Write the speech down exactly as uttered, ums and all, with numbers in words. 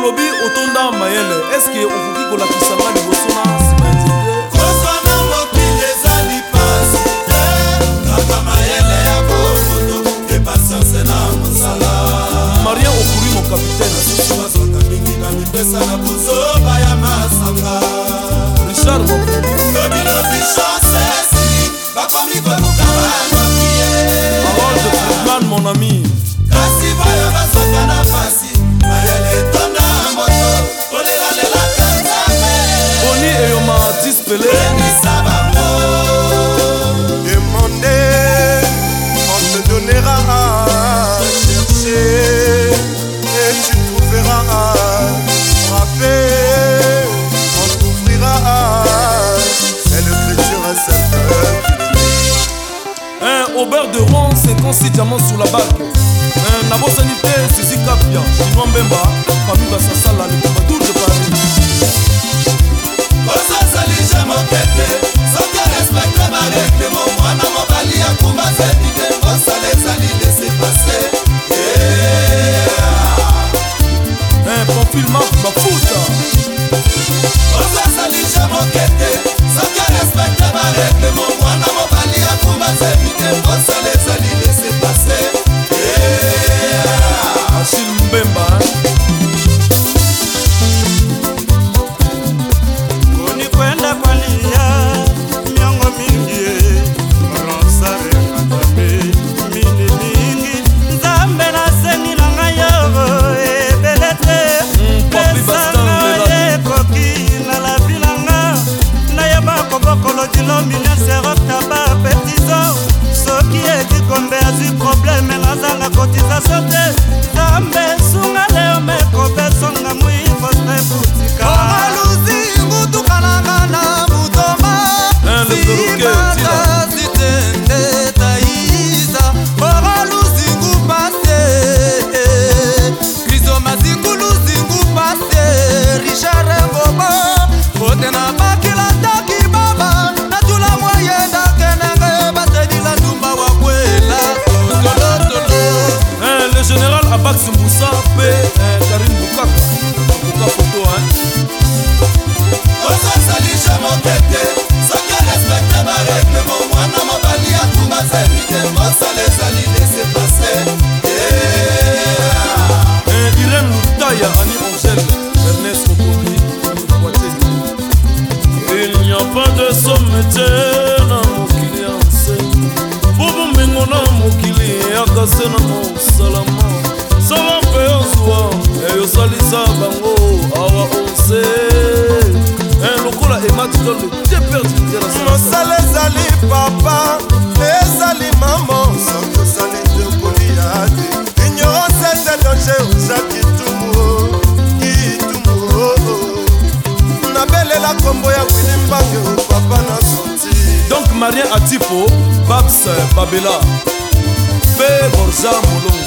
olobi otonda mayele eske okoki kolakisa nga liboso na nsima ya nzete kosana mokili ezali pasi te kaka mayele ya bomoto epasianse na mosala Marien okuri mon capitaine susu bazwaka mingi bamipesa na buzoba ya masanga Richard lobilobi chancesi bakomi koluka banokie Harold Friedman mon ami kasi bayo bazwaka na pasi mayele etonda moto kolelalela kanzame Boni eyoma dispele emisa bango Demander, on te donnera à chercher et tu trouveras. Frapper, on t'ouvrira. C'est l'écriture simple. Un Aubert de Rouen, cinquante-six diamants sur la bague. Un Nabo Sanité, Sisi Kapia, Chinois Mbemba, famille Bassasala, le Koubadou de Paris. osasali jamokete soki respecte baregle mo mwana mobali ya kumba zebide osala ezali lese pase Un profil Marc Bafuta. osasali jamokete soki respecte baregle mo mwana mobali ya kumba zebide osala ezali lese pase Achille Mbemba. Koni kwenda kwa lia miongo mingi ronsare katabe mini mingi nzambe na sengi na ngayo ebelete pesanga ekoki na la bilanga na yeba kobokolo dilomi na serotaba petizo soki ekikombe azi probleme nazanga kotiza te nzambe sunga leo mekobesonga muifostre butika Le général Abax Moussa P. Karine Boukaka. Boukaka photo hein. osasali jamokete soki respecte baregle mo mwana mobali ya kumba zebide osala ezali lese pase Irène Loutaya, Annie Angèle, Ernest Okoki, il n'y a pas de sommetier na mokili ya nse bubu mbingo na mokili yakase na mosalama sala mpe ozwa eyosalisa bango awa onse lokola ematito le déperditeur la mosala ezali papa ezali mamo soki osali te kolia te ignorance ete danger oza kitumu kitumu nabelela kombo ya wili mbange papa na sorti donc Marien Atipo Babs Babela P. Borja Molongo